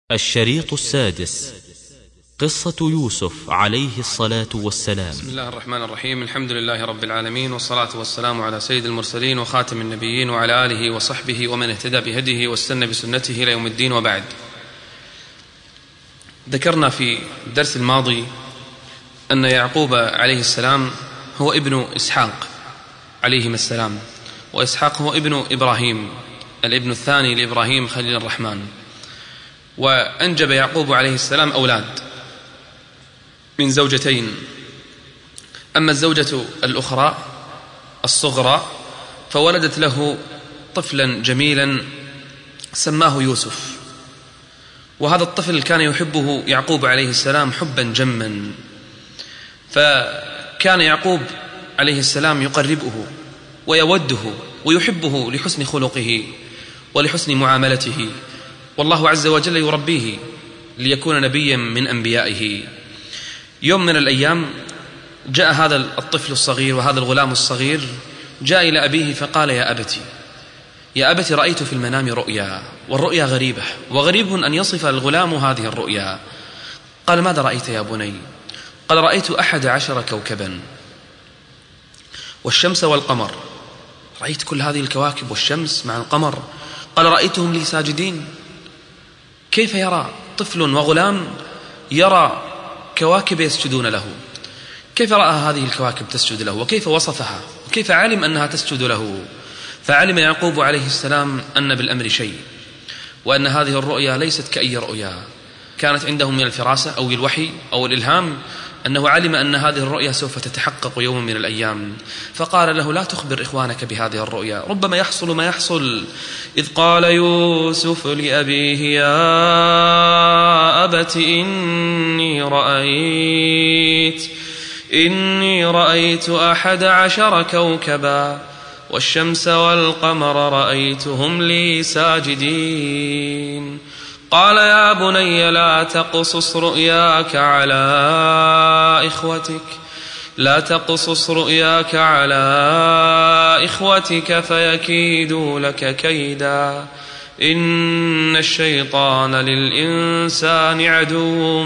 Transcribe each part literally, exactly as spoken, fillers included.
الشريط السادس: قصة يوسف عليه الصلاة والسلام. بسم الله الرحمن الرحيم. الحمد لله رب العالمين، والصلاة والسلام على سيد المرسلين وخاتم النبيين وعلى آله وصحبه ومن اهتدى بهديه واستنى بسنته إلى يوم الدين، وبعد. ذكرنا في الدرس الماضي أن يعقوب عليه السلام هو ابن إسحاق عليهما السلام، وإسحاق هو ابن إبراهيم الابن الثاني لإبراهيم خليل الرحمن. وأنجب يعقوب عليه السلام أولاد من زوجتين، أما الزوجة الأخرى الصغرى فولدت له طفلا جميلا سماه يوسف، وهذا الطفل كان يحبه يعقوب عليه السلام حبا جما، فكان يعقوب عليه السلام يقربه ويوده ويحبه لحسن خلقه ولحسن معاملته، والله عز وجل يربيه ليكون نبيا من أنبيائه. يوم من الأيام جاء هذا الطفل الصغير وهذا الغلام الصغير جاء إلى أبيه فقال: يا أبتي يا أبتي رأيت في المنام رؤيا، والرؤيا غريبة، وغريب أن يصف الغلام هذه الرؤيا. قال: ماذا رأيت يا بني؟ قال: رأيت أحد عشر كوكبا والشمس والقمر. رأيت كل هذه الكواكب والشمس مع القمر. قال: رأيتهم لي ساجدين. كيف يرى طفل وغلام يرى كواكب يسجدون له؟ كيف رأى هذه الكواكب تسجد له؟ وكيف وصفها؟ وكيف علم أنها تسجد له؟ فعلم يعقوب عليه السلام أن بالأمر شيء، وأن هذه الرؤيا ليست كأي رؤيا كانت عنده من الفراسة أو الوحي أو الإلهام، أنه علم أن هذه الرؤيا سوف تتحقق يوم من الأيام. فقال له: لا تخبر إخوانك بهذه الرؤيا، ربما يحصل ما يحصل. إذ قال يوسف لأبيه: يا أبت إني رأيت إني رأيت أحد عشر كوكبا والشمس والقمر رأيتهم لي ساجدين. قال: يا بني لا تقصص رؤياك على إخوتك لا تقصص رؤياك على إخوتك فيكيدوا لك كيدا، إن الشيطان للإنسان عدو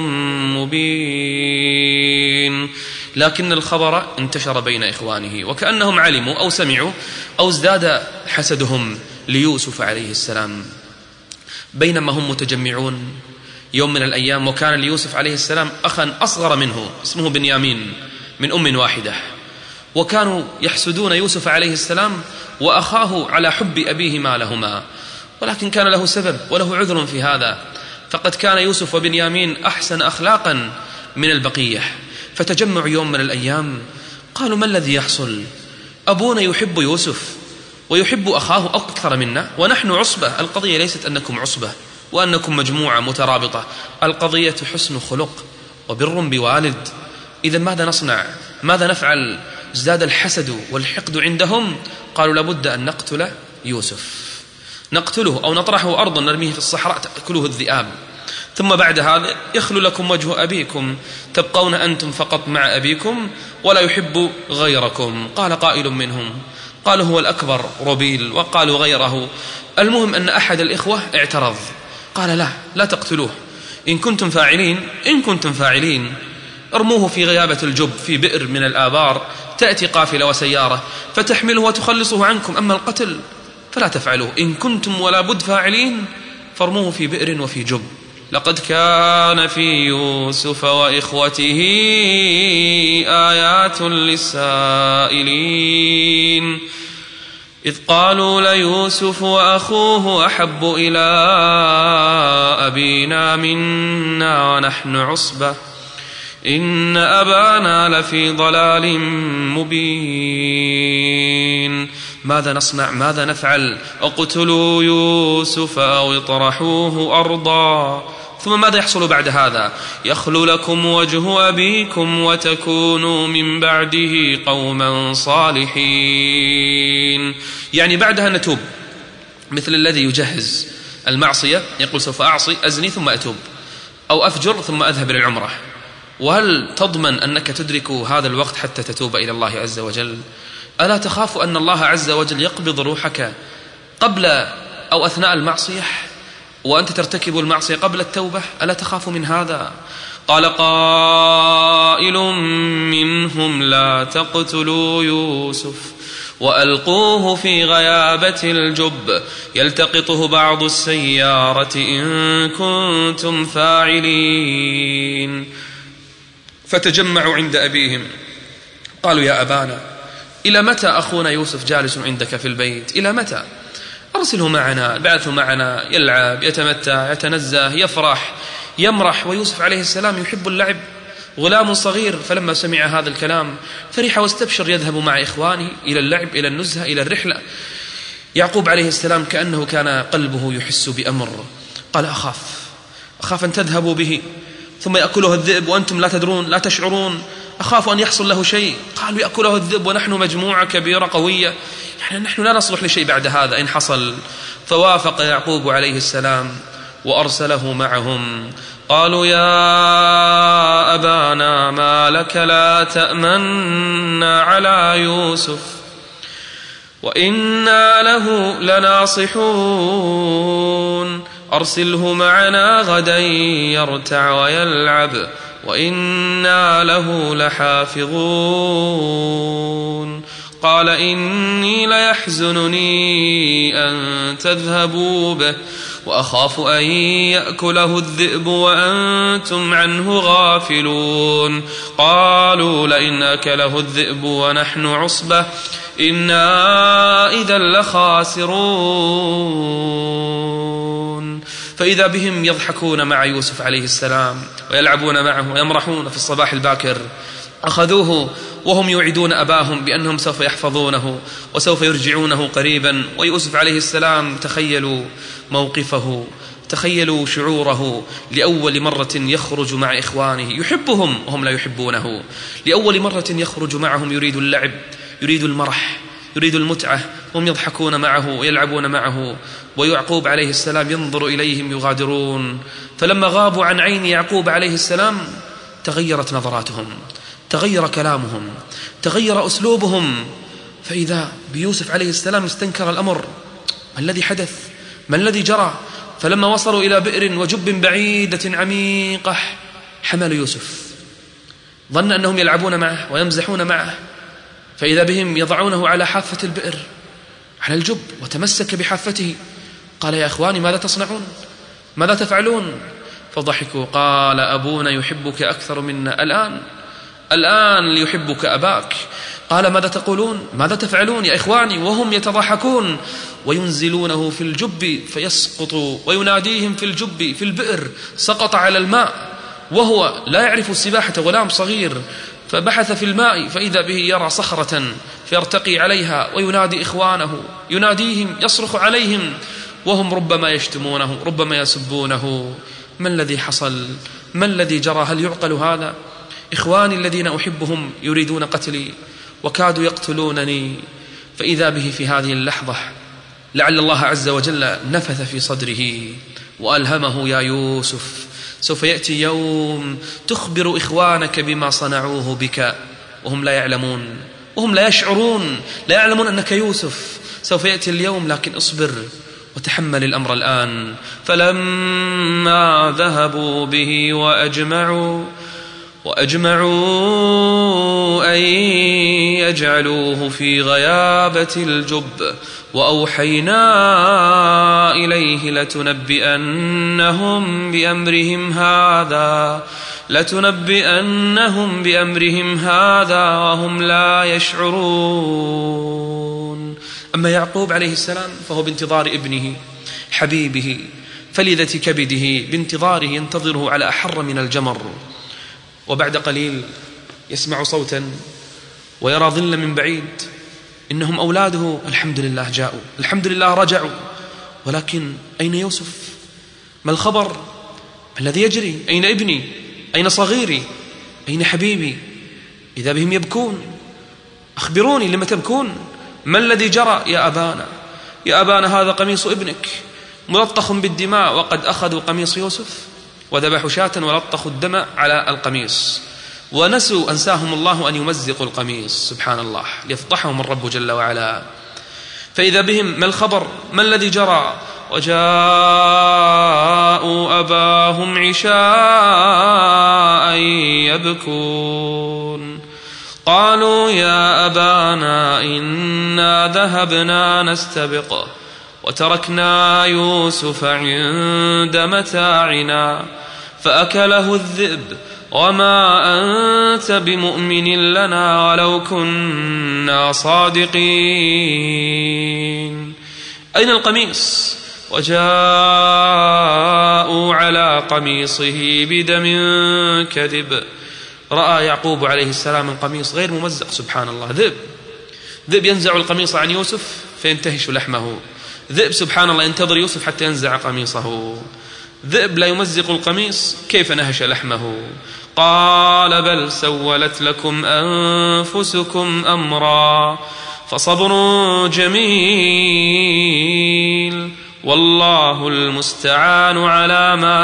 مبين. لكن الخبر انتشر بين إخوانه، وكأنهم علموا أو سمعوا أو ازداد حسدهم ليوسف عليه السلام. بينما هم متجمعون يوم من الأيام، وكان ليوسف عليه السلام أخا أصغر منه اسمه بنيامين من أم واحدة، وكانوا يحسدون يوسف عليه السلام وأخاه على حب أبيهما لهما، ولكن كان له سبب وله عذر في هذا، فقد كان يوسف وبنيامين أحسن أخلاقا من البقية. فتجمعوا يوم من الأيام قالوا: ما الذي يحصل؟ أبونا يحب يوسف ويحب أخاه أكثر منا، ونحن عصبة. القضية ليست أنكم عصبة وأنكم مجموعة مترابطة، القضية حسن خلق وبر بوالد. إذا ماذا نصنع؟ ماذا نفعل؟ ازداد الحسد والحقد عندهم. قالوا: لابد أن نقتل يوسف، نقتله أو نطرحه أرضا نرميه في الصحراء تأكله الذئاب، ثم بعد هذا يخلو لكم وجه أبيكم، تبقون أنتم فقط مع أبيكم ولا يحب غيركم. قال قائل منهم، قالوا هو الأكبر ربيل، وقالوا غيره. المهم أن أحد الإخوة اعترض، قال: لا لا تقتلوه، إن كنتم فاعلين إن كنتم فاعلين ارموه في غيابة الجب في بئر من الآبار، تأتي قافلة وسيارة فتحمله وتخلصه عنكم، أما القتل فلا تفعلوه، إن كنتم ولا بد فاعلين فارموه في بئر وفي جب. لقد كان في يوسف وإخوته آيات للسائلين إذ قالوا ليوسف وأخوه أحب إلى أبينا منا ونحن عصبة إن أبانا لفي ضلال مبين. ماذا نصنع؟ ماذا نفعل؟ اقتلوا يوسف أو اطرحوه أرضا. ثم ماذا يحصل بعد هذا؟ يخلو لكم وجه أبيكم وتكونوا من بعده قوما صالحين. يعني بعدها نتوب، مثل الذي يجهز المعصية يقول: سوف أعصي أزني ثم أتوب، أو أفجر ثم أذهب للعمرة. وهل تضمن أنك تدرك هذا الوقت حتى تتوب إلى الله عز وجل؟ ألا تخاف أن الله عز وجل يقبض روحك قبل أو أثناء المعصية؟ وأنت ترتكب المعصية قبل التوبة، ألا تخاف من هذا؟ قال قائل منهم لا تقتلوا يوسف وألقوه في غيابة الجب يلتقطه بعض السيارة إن كنتم فاعلين. فتجمعوا عند أبيهم قالوا يا أبانا إلى متى أخونا يوسف جالس عندك في البيت؟ إلى متى؟ أرسله معنا، بعثه معنا يلعب يتمتع يتنزه يفرح يمرح. ويوسف عليه السلام يحب اللعب، غلام صغير. فلما سمع هذا الكلام فرح واستبشر، يذهب مع إخوانه إلى اللعب إلى النزهة إلى الرحلة. يعقوب عليه السلام كأنه كان قلبه يحس بأمر، قال أخاف أخاف أن تذهبوا به ثم يأكله الذئب وأنتم لا تدرون لا تشعرون، أخاف أن يحصل له شيء. قالوا يأكله الذئب ونحن مجموعة كبيرة قوية، يعني نحن لا نصلح لشيء بعد هذا إن حصل. فوافق يعقوب عليه السلام وأرسله معهم. قالوا يا أبانا ما لك لا تأمنا على يوسف وإنا له لناصحون أرسله معنا غدا يرتع ويلعب وإنا له لحافظون. قال إني ليحزنني أن تذهبوا به وأخاف أن يأكله الذئب وأنتم عنه غافلون. قالوا لئن أكله الذئب ونحن عصبة إنا إذا لخاسرون. فإذا بهم يضحكون مع يوسف عليه السلام ويلعبون معه ويمرحون في الصباح الباكر. أخذوه وهم يوعدون أباهم بأنهم سوف يحفظونه وسوف يرجعونه قريبا. ويوسف عليه السلام تخيلوا موقفه، تخيلوا شعوره لأول مرة يخرج مع إخوانه يحبهم وهم لا يحبونه، لأول مرة يخرج معهم يريد اللعب يريد المرح يريد المتعة، هم يضحكون معه ويلعبون معه. ويعقوب عليه السلام ينظر إليهم يغادرون. فلما غابوا عن عين يعقوب عليه السلام تغيرت نظراتهم، تغير كلامهم، تغير أسلوبهم. فإذا بيوسف عليه السلام استنكر الأمر، ما الذي حدث؟ ما الذي جرى؟ فلما وصلوا إلى بئر وجب بعيدة عميقة حملوا يوسف، ظن أنهم يلعبون معه ويمزحون معه، فإذا بهم يضعونه على حافة البئر على الجب وتمسك بحافته. قال يا إخواني ماذا تصنعون؟ ماذا تفعلون؟ فضحكوا. قال أبونا يحبك أكثر منا الآن الآن ليحبك أباك. قال ماذا تقولون؟ ماذا تفعلون يا إخواني؟ وهم يتضحكون وينزلونه في الجب فيسقط ويناديهم في الجب في البئر. سقط على الماء وهو لا يعرف السباحة، غلام صغير، فبحث في الماء فإذا به يرى صخرة فيرتقي عليها وينادي إخوانه، يناديهم يصرخ عليهم وهم ربما يشتمونه ربما يسبونه. ما الذي حصل؟ ما الذي جرى؟ هل يعقل هذا؟ إخواني الذين أحبهم يريدون قتلي وكادوا يقتلونني. فإذا به في هذه اللحظة لعل الله عز وجل نفث في صدره وألهمه يا يوسف سوف يأتي يوم تخبر إخوانك بما صنعوه بك وهم لا يعلمون وهم لا يشعرون، لا يعلمون أنك يوسف. سوف يأتي اليوم لكن اصبر وتحمل الأمر الآن. فلما ذهبوا به وأجمعوا وأجمعوا أن يجعلوه في غيابة الجب وأوحينا إليه لتنبئنهم بأمرهم هذا لتنبئنهم بأمرهم هذا وهم لا يشعرون. أما يعقوب عليه السلام فهو بانتظار ابنه حبيبه فلذة كبده، بانتظاره ينتظره على أحر من الجمر. وبعد قليل يسمع صوتا ويرى ظلا من بعيد، إنهم أولاده. الحمد لله جاءوا، الحمد لله رجعوا، ولكن أين يوسف؟ ما الخبر؟ ما الذي يجري؟ أين ابني؟ أين صغيري؟ أين حبيبي؟ إذا بهم يبكون. أخبروني لما تبكون؟ ما الذي جرى يا أبانا؟ يا أبانا هذا قميص ابنك ملطخ بالدماء، وقد أخذوا قميص يوسف وذبحوا شاة ولطخوا الدم على القميص ونسوا أنساهم الله أن يمزقوا القميص، سبحان الله، ليفضحهم الرب جل وعلا. فإذا بهم ما الخبر؟ ما الذي جرى؟ وجاءوا أباهم عشاء يبكون قالوا يا أبانا إنا ذهبنا نستبق وتركنا يوسف عند متاعنا فأكله الذئب وما أنت بمؤمن لنا ولو كنا صادقين. أين القميص؟ وجاءوا على قميصه بدم كذب. رأى يعقوب عليه السلام القميص غير ممزق، سبحان الله، ذئب ذئب ينزع القميص عن يوسف فينتهش لحمه، ذئب سبحان الله ينتظر يوسف حتى ينزع قميصه، ذئب لا يمزق القميص كيف نهش لحمه. قال بل سولت لكم أنفسكم أمرا فصبر جميل والله المستعان على ما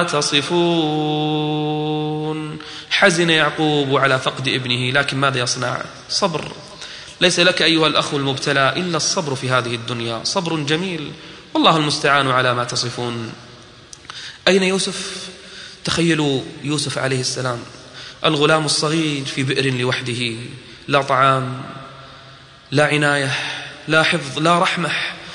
تصفون. حزن يعقوب على فقد ابنه، لكن ماذا يصنع؟ صبر. ليس لك أيها الأخ المبتلى إلا الصبر في هذه الدنيا، صبر جميل والله المستعان على ما تصفون. أين يوسف؟ تخيلوا يوسف عليه السلام الغلام الصغير في بئر لوحده، لا طعام لا عناية لا حفظ لا رحمة،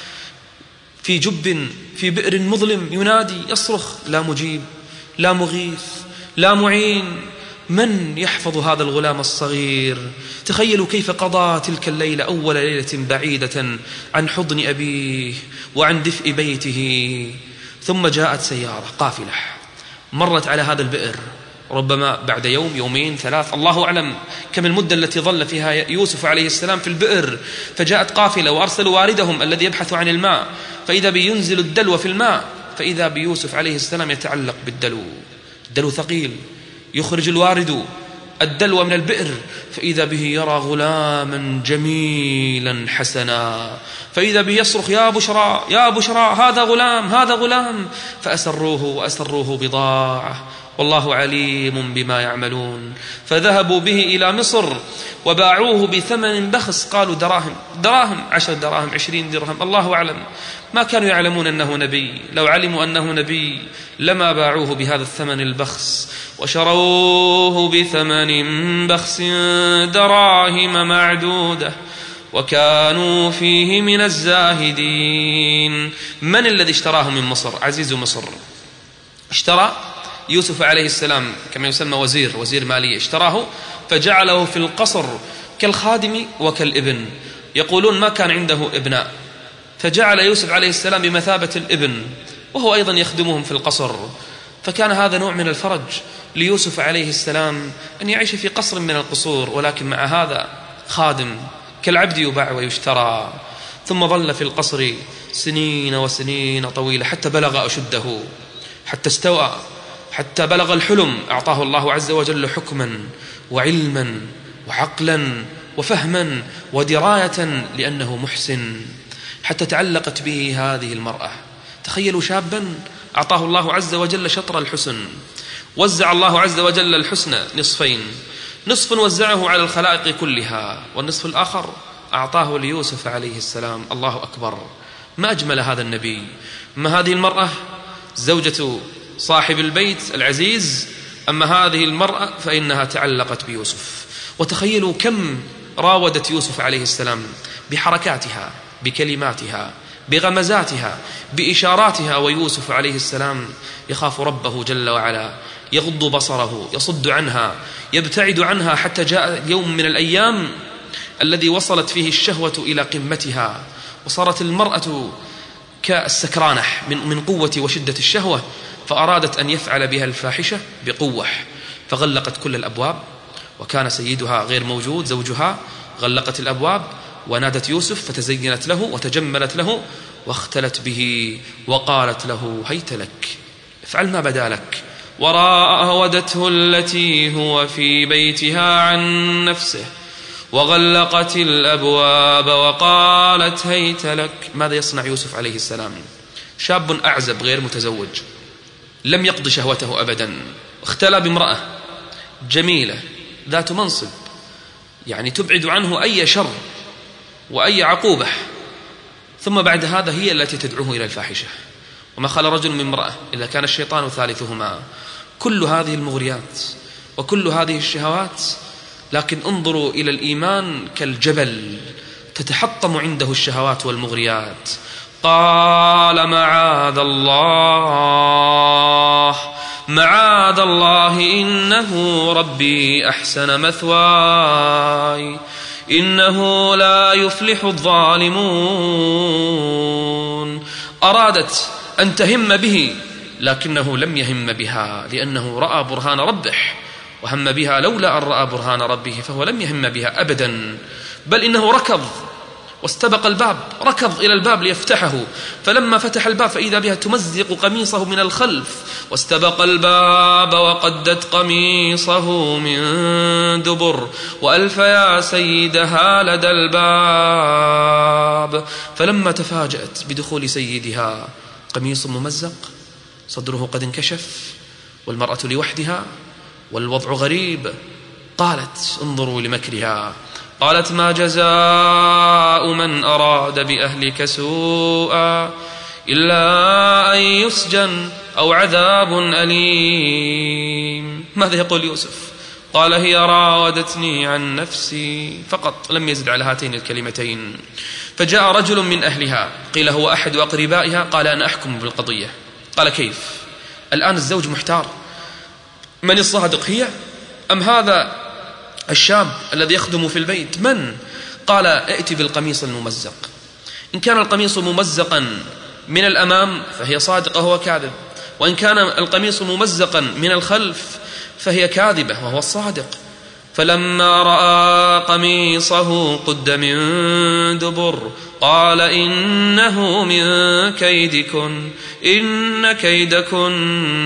في جب في بئر مظلم ينادي يصرخ، لا مجيب لا مغيث لا معين. من يحفظ هذا الغلام الصغير؟ تخيلوا كيف قضى تلك الليلة، أول ليلة بعيدة عن حضن أبيه وعن دفء بيته. ثم جاءت سيارة قافلة مرت على هذا البئر، ربما بعد يوم يومين ثلاث، الله أعلم كم المدة التي ظل فيها يوسف عليه السلام في البئر. فجاءت قافلة وأرسلوا واردهم الذي يبحث عن الماء، فإذا بينزل الدلو في الماء، فإذا بيوسف عليه السلام يتعلق بالدلو، الدلو ثقيل، يخرج الوارد الدلو من البئر، فإذا به يرى غلاما جميلا حسنا، فإذا به يصرخ يا بشرى يا بشرى هذا غلام هذا غلام، فأسروه وأسروه بضاعة والله عليم بما يعملون. فذهبوا به إلى مصر وباعوه بثمن بخس، قالوا دراهم دراهم عشر دراهم عشرين درهم، الله أعلم، ما كانوا يعلمون أنه نبي. لو علموا أنه نبي لما باعوه بهذا الثمن البخس. وشروه بثمن بخس دراهم معدودة وكانوا فيه من الزاهدين. من الذي اشتراه من مصر؟ عزيز مصر اشترى يوسف عليه السلام، كما يسمى وزير وزير مالية، اشتراه فجعله في القصر كالخادم وكالابن. يقولون ما كان عنده ابناء، فجعل يوسف عليه السلام بمثابة الابن، وهو أيضا يخدمهم في القصر. فكان هذا نوع من الفرج ليوسف عليه السلام أن يعيش في قصر من القصور، ولكن مع هذا خادم كالعبد يباع ويشترى. ثم ظل في القصر سنين وسنين طويلة حتى بلغ أشده، حتى استوى، حتى بلغ الحلم. أعطاه الله عز وجل حكما وعلما وعقلا وفهما ودراية لأنه محسن، حتى تعلقت به هذه المرأة. تخيلوا شابا أعطاه الله عز وجل شطر الحسن، وزع الله عز وجل الحسن نصفين، نصف وزعه على الخلائق كلها، والنصف الآخر أعطاه ليوسف عليه السلام. الله أكبر، ما أجمل هذا النبي. أما هذه المرأة زوجة صاحب البيت العزيز، أما هذه المرأة فإنها تعلقت بيوسف. وتخيلوا كم راودت يوسف عليه السلام بحركاتها بكلماتها بغمزاتها بإشاراتها، ويوسف عليه السلام يخاف ربه جل وعلا، يغض بصره، يصد عنها، يبتعد عنها، حتى جاء يوم من الأيام الذي وصلت فيه الشهوة إلى قمتها، وصارت المرأة كالسكرانة من من قوة وشدة الشهوة، فأرادت أن يفعل بها الفاحشة بقوة، فغلقت كل الأبواب، وكان سيدها غير موجود زوجها، غلقت الأبواب ونادت يوسف فتزينت له وتجملت له واختلت به وقالت له هيت لك، افعل ما بدا لك. وراودته التي هو في بيتها عن نفسه وغلقت الأبواب وقالت هيت لك. ماذا يصنع يوسف عليه السلام؟ شاب أعزب غير متزوج، لم يقض شهوته أبدا، اختلى بامرأة جميلة ذات منصب، يعني تبعد عنه أي شر وأي عقوبة، ثم بعد هذا هي التي تدعوه إلى الفاحشة. وما خلا رجل من امرأة إذا كان الشيطان ثالثهما. كل هذه المغريات وكل هذه الشهوات، لكن انظروا إلى الإيمان كالجبل تتحطم عنده الشهوات والمغريات. قال معاذ الله معاذ الله إنه ربي أحسن مثواي إنه لا يفلح الظالمون. أرادت أن تهم به لكنه لم يهم بها، لأنه رأى برهان ربه، وهم بها لولا أن رأى برهان ربه، فهو لم يهم بها أبدا، بل إنه ركض واستبق الباب، ركض إلى الباب ليفتحه، فلما فتح الباب فإذا بها تمزق قميصه من الخلف، واستبق الباب وقدت قميصه من دبر وألف يا سيدها لدى الباب. فلما تفاجأت بدخول سيدها قميص ممزق، صدره قد انكشف، والمرأة لوحدها والوضع غريب، قالت انظروا لمكرها، قالت ما جزاء من أراد بأهلك سوءا إلا أن يسجن أو عذاب أليم. ماذا يقول يوسف؟ قال هي راودتني عن نفسي فقط، لم يزد على هاتين الكلمتين. فجاء رجل من أهلها، قيل هو أحد أقربائها، قال أنا أحكم بالقضية. قال كيف؟ الآن الزوج محتار، من الصادق، هي أم هذا الشاب الذي يخدم في البيت؟ من؟ قال ائت بالقميص الممزق. إن كان القميص ممزقا من الأمام فهي صادقة وهو كاذب، وإن كان القميص ممزقا من الخلف فهي كاذبة وهو الصادق. فلما رأى قميصه قد من دبر قال إنه من كيدكن إن كيدكن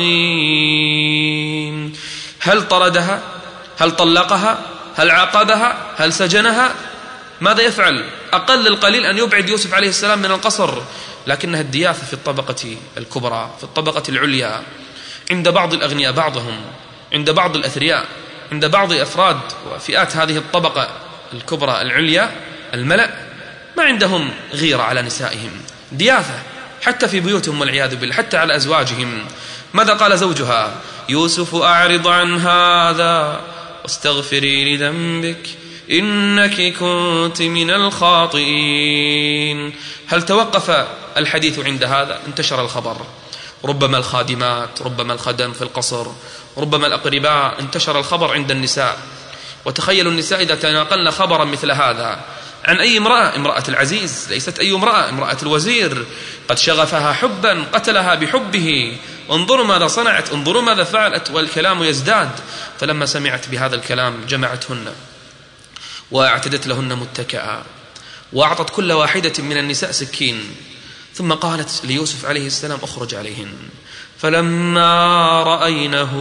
عظيم. هل طردها؟ هل طلقها؟ هل عاقبها؟ هل سجنها؟ ماذا يفعل؟ أقل القليل أن يبعد يوسف عليه السلام من القصر، لكنها الدياثة في الطبقة الكبرى، في الطبقة العليا، عند بعض الأغنياء بعضهم، عند بعض الأثرياء، عند بعض أفراد وفئات هذه الطبقة الكبرى العليا، الملأ، ما عندهم غيرة على نسائهم، دياثة حتى في بيوتهم والعياذ بالله، حتى على أزواجهم. ماذا قال زوجها؟ يوسف أعرض عن هذا واستغفري لذنبك إنك كنت من الخاطئين. هل توقف الحديث عند هذا؟ انتشر الخبر، ربما الخادمات، ربما الخدم في القصر، ربما الأقرباء، انتشر الخبر عند النساء. وتخيلوا النساء إذا تناقلن خبرا مثل هذا عن أي امرأة، امرأة العزيز، ليست أي امرأة، امرأة الوزير، قد شغفها حبا قتلها بحبه، انظروا ماذا صنعت، انظروا ماذا فعلت، والكلام يزداد. فلما سمعت بهذا الكلام جمعتهن واعتدت لهن متكئا، وأعطت كل واحدة من النساء سكين، ثم قالت ليوسف عليه السلام اخرج عليهن. فلما رأينه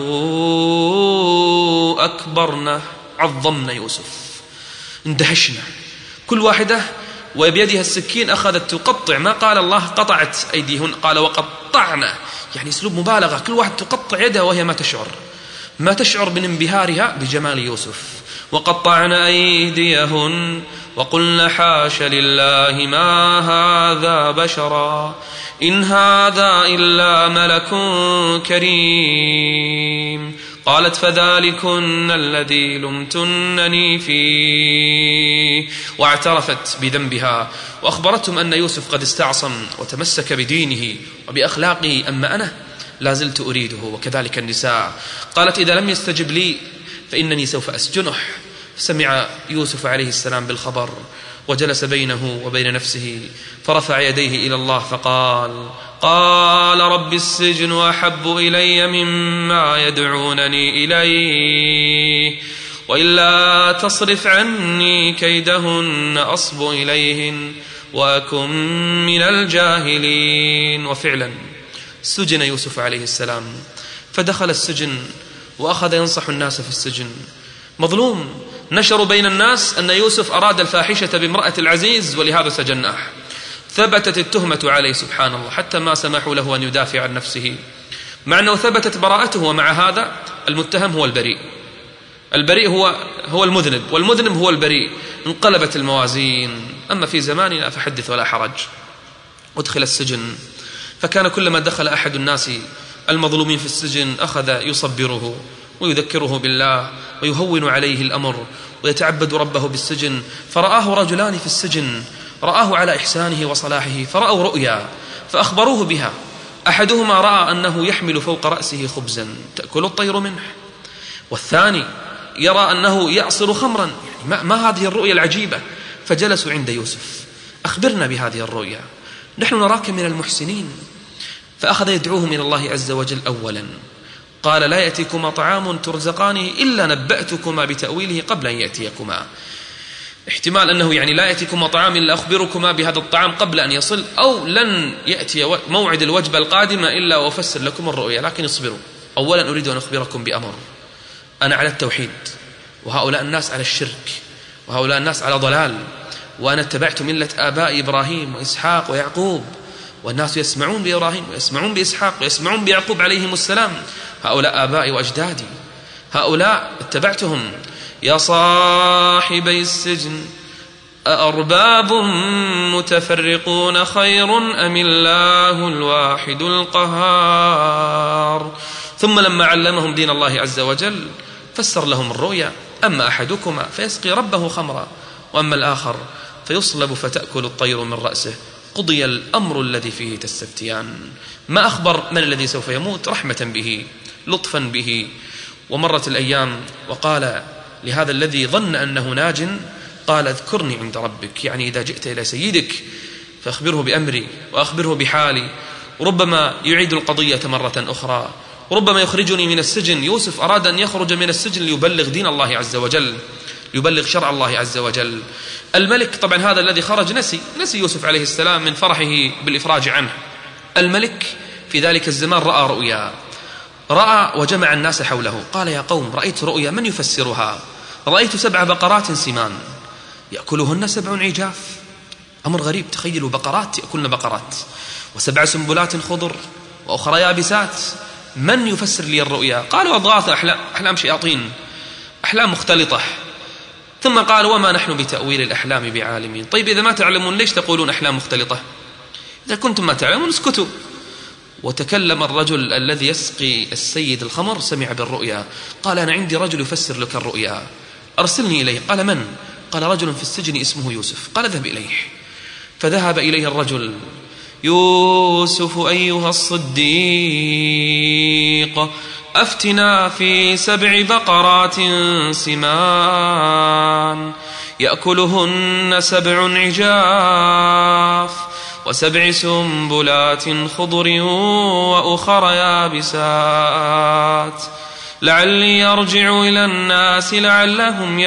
أكبرنه عظمن يوسف، اندهشنا، كل واحدة وبيدها السكين أخذت تقطع، ما قال الله قطعت أيديهن، قال وقطعنا، يعني اسلوب مبالغة، كل واحد تقطع يدها وهي ما تشعر، ما تشعر من انبهارها بجمال يوسف. وقطعنا أيديهن وقلنا حاش لله ما هذا بشرا إن هذا إلا ملك كريم. قالت فذلكن الذي لمتنني فيه، واعترفت بذنبها وأخبرتهم أن يوسف قد استعصم وتمسك بدينه وبأخلاقه، أما أنا لا زلت أريده، وكذلك النساء. قالت إذا لم يستجب لي فإنني سوف أسجنه. سمع يوسف عليه السلام بالخبر وجلس بينه وبين نفسه، فرفع يديه إلى الله فقال قال رب السجن أحب إلي مما يدعونني إليه وإلا تصرف عني كيدهن أصب إليهن وأكن من الجاهلين. وفعلا سجن يوسف عليه السلام، فدخل السجن وأخذ ينصح الناس في السجن، مظلوم. نشروا بين الناس أن يوسف أراد الفاحشة بامرأة العزيز ولهذا سجناه. ثبتت التهمة عليه سبحان الله، حتى ما سمحوا له أن يدافع عن نفسه، مع أنه ثبتت براءته، ومع هذا المتهم هو البريء، البريء هو هو المذنب، والمذنب هو البريء. انقلبت الموازين. أما في زماننا فحدث ولا حرج. أدخل السجن، فكان كلما دخل أحد الناس المظلومين في السجن أخذ يصبره ويذكره بالله ويهون عليه الأمر ويتعبد ربه بالسجن. فرآه رجلان في السجن، رآه على إحسانه وصلاحه، فرأوا رؤيا فأخبروه بها. أحدهما رأى أنه يحمل فوق رأسه خبزا تأكل الطير منه، والثاني يرى أنه يعصر خمرا. يعني ما, ما هذه الرؤيا العجيبة؟ فجلسوا عند يوسف: أخبرنا بهذه الرؤيا، نحن نراك من المحسنين. فأخذ يدعوهم إلى الله عز وجل. أولا قال: لا يأتيكما طعام ترزقانه إلا نبأتكما بتأويله قبل أن يأتيكما. احتمال أنه يعني لا يأتيكما طعام إلا أخبركما بهذا الطعام قبل أن يصل، أو لن يأتي موعد الوجبة القادمة إلا وأفسر لكم الرؤيا، لكن اصبروا. أولا أريد أن أخبركم بأمر: أنا على التوحيد، وهؤلاء الناس على الشرك، وهؤلاء الناس على ضلال، وأنا اتبعت ملة آباء إبراهيم وإسحاق ويعقوب، والناس يسمعون بإبراهيم ويسمعون بإسحاق ويسمعون بيعقوب عليهم السلام. هؤلاء آبائي وأجدادي، هؤلاء اتبعتهم. يا صاحبي السجن أأرباب متفرقون خير أم الله الواحد القهار. ثم لما علمهم دين الله عز وجل فسر لهم الرؤيا: أما أحدكما فيسقي ربه خمرا، وأما الآخر فيصلب فتأكل الطير من رأسه، قضي الأمر الذي فيه تستفتيان. ما أخبر من الذي سوف يموت رحمة به، لطفا به. ومرت الأيام وقال لهذا الذي ظن أنه ناج، قال: اذكرني عند ربك، يعني إذا جئت إلى سيدك فأخبره بأمري وأخبره بحالي. ربما يعيد القضية مرة أخرى، ربما يخرجني من السجن. يوسف أراد أن يخرج من السجن ليبلغ دين الله عز وجل، يبلغ شرع الله عز وجل. الملك طبعا هذا الذي خرج نسي نسي يوسف عليه السلام من فرحه بالإفراج عنه. الملك في ذلك الزمان رأى رؤيا، رأى وجمع الناس حوله. قال: يا قوم، رأيت رؤيا، من يفسرها؟ رأيت سبع بقرات سمان يأكلهن سبع عجاف. أمر غريب، تخيلوا بقرات يأكلن بقرات، وسبع سنبلات خضر وأخرى يابسات. من يفسر لي الرؤيا؟ قالوا: أضغاث أحلام, أحلام شياطين، أحلام مختلطة. ثم قال: وما نحن بتأويل الأحلام بعالمين. طيب إذا ما تعلمون ليش تقولون أحلام مختلطة؟ إذا كنتم ما تعلمون اسكتوا. وتكلم الرجل الذي يسقي السيد الخمر، سمع بالرؤيا، قال: أنا عندي رجل يفسر لك الرؤيا، أرسلني إليه. قال: من؟ قال: رجل في السجن اسمه يوسف. قال: اذهب إليه. فذهب إليه الرجل: يوسف أيها الصديق، أفتنا في سبع بقرات سمان يأكلهن سبع عجاف وسبع سنبلات خضر وأخر يابسات لعلي أرجع إلى الناس لعلهم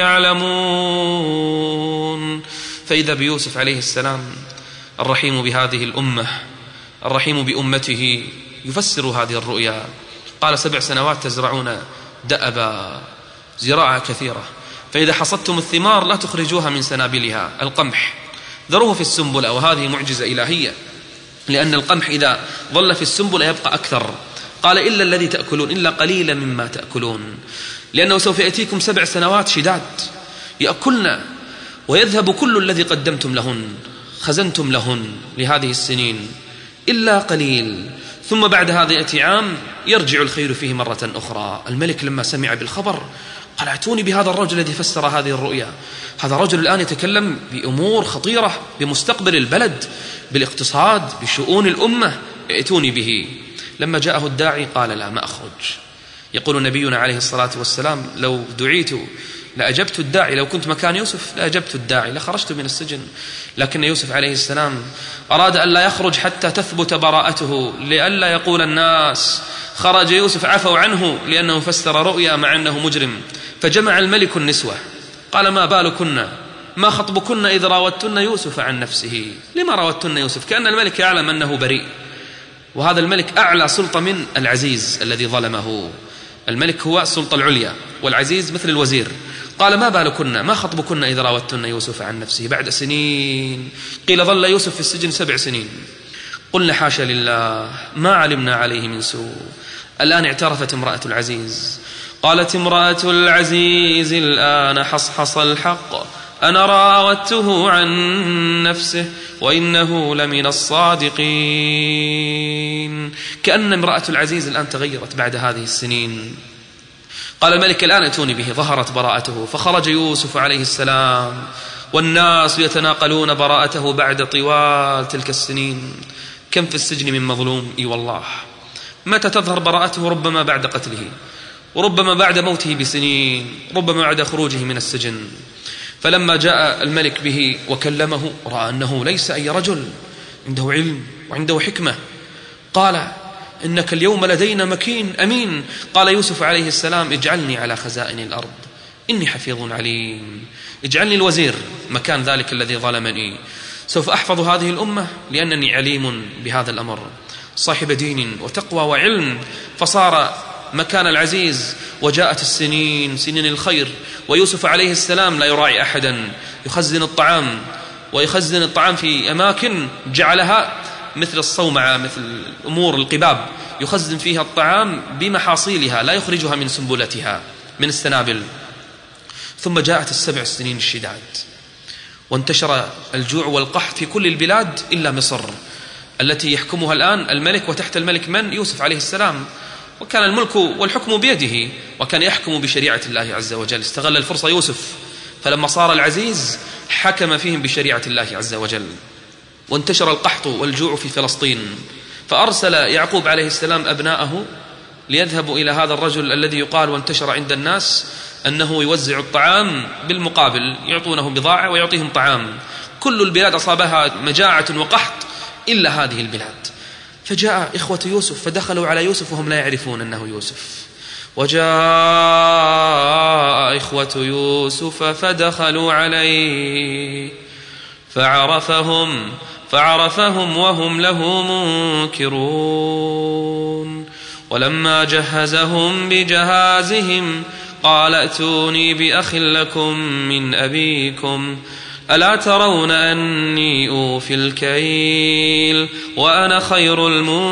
يعلمون. فإذا بيوسف عليه السلام الرحيم بهذه الأمة، الرحيم بأمته، يفسر هذه الرؤيا. قال: سبع سنوات تزرعون دأبا، زراعة كثيرة، فإذا حصدتم الثمار لا تخرجوها من سنابلها، القمح ذروه في السنبلة. وهذه معجزة إلهية، لأن القمح إذا ظل في السنبلة يبقى أكثر. قال: إلا الذي تأكلون، إلا قليلا مما تأكلون، لأنه سوف يأتيكم سبع سنوات شداد يأكلن ويذهب كل الذي قدمتم لهن، خزنتم لهن لهذه السنين، إلا قليل. ثم بعد هذا يأتي عام يرجع الخير فيه مرة أخرى. الملك لما سمع بالخبر قال: ائتوني بهذا الرجل الذي فسر هذه الرؤيا. هذا الرجل الآن يتكلم بأمور خطيرة، بمستقبل البلد، بالاقتصاد، بشؤون الأمة، ائتوني به. لما جاءه الداعي قال: لا، ما أخرج. يقول نبينا عليه الصلاة والسلام: لو دعيت لأجبت الداعي، لو كنت مكان يوسف لأجبت الداعي، لخرجت من السجن. لكن يوسف عليه السلام أراد أن لا يخرج حتى تثبت براءته، لئلا يقول الناس خرج يوسف عفوا عنه لأنه فسر رؤيا مع أنه مجرم. فجمع الملك النسوة، قال: ما بالكن، ما خطبكن إذ راوتن يوسف عن نفسه؟ لما راوتن يوسف؟ كأن الملك يعلم أنه بريء، وهذا الملك أعلى سلطة من العزيز الذي ظلمه. الملك هو السلطة العليا، والعزيز مثل الوزير. قال: ما بالكن، ما خطبكن إذ راوتن يوسف عن نفسه بعد سنين؟ قيل: ظل يوسف في السجن سبع سنين. قلنا: حاشا لله، ما علمنا عليه من سوء. الآن اعترفت امرأة العزيز، قالت امرأة العزيز: الآن حصحص الحق، أنا راودته عن نفسه وإنه لمن الصادقين. كأن امرأة العزيز الآن تغيرت بعد هذه السنين. قال الملك الآن ائتوني به. ظهرت براءته، فخرج يوسف عليه السلام والناس يتناقلون براءته بعد طوال تلك السنين. كم في السجن من مظلوم، اي والله. متى تظهر براءته؟ ربما بعد قتله، وربما بعد موته بسنين، ربما بعد خروجه من السجن. فلما جاء الملك به وكلمه رأى أنه ليس أي رجل، عنده علم وعنده حكمة. قال إنك اليوم لدينا مكين أمين. قال يوسف عليه السلام اجعلني على خزائن الأرض إني حفيظ عليم. اجعلني الوزير مكان ذلك الذي ظلمني، سوف أحفظ هذه الأمة لأنني عليم بهذا الأمر، صاحب دين وتقوى وعلم. فصار مكان العزيز. وجاءت السنين، سنين الخير، ويوسف عليه السلام لا يراعي أحدا، يخزن الطعام ويخزن الطعام في أماكن جعلها مثل الصومعة، مثل أمور القباب، يخزن فيها الطعام بمحاصيلها لا يخرجها من سنبلتها من السنابل. ثم جاءت السبع سنين الشداد، وانتشر الجوع والقحط في كل البلاد إلا مصر التي يحكمها الآن الملك، وتحت الملك من؟ يوسف عليه السلام. وكان الملك والحكم بيده، وكان يحكم بشريعة الله عز وجل. استغل الفرصة يوسف، فلما صار العزيز حكم فيهم بشريعة الله عز وجل. وانتشر القحط والجوع في فلسطين، فأرسل يعقوب عليه السلام أبناءه ليذهبوا إلى هذا الرجل الذي يقال وانتشر عند الناس أنه يوزع الطعام بالمقابل، يعطونه بضاعة ويعطيهم طعام. كل البلاد أصابها مجاعة وقحط إلا هذه البلاد. فجاء إخوة يوسف فدخلوا على يوسف وهم لا يعرفون أنه يوسف. وجاء إخوة يوسف فدخلوا عليه فعرفهم فعرفهم وهم له منكرون. ولما جهزهم بجهازهم قال ائتوني بأخ لكم من أبيكم ألا ترون أني أوفي الكيل وأنا خير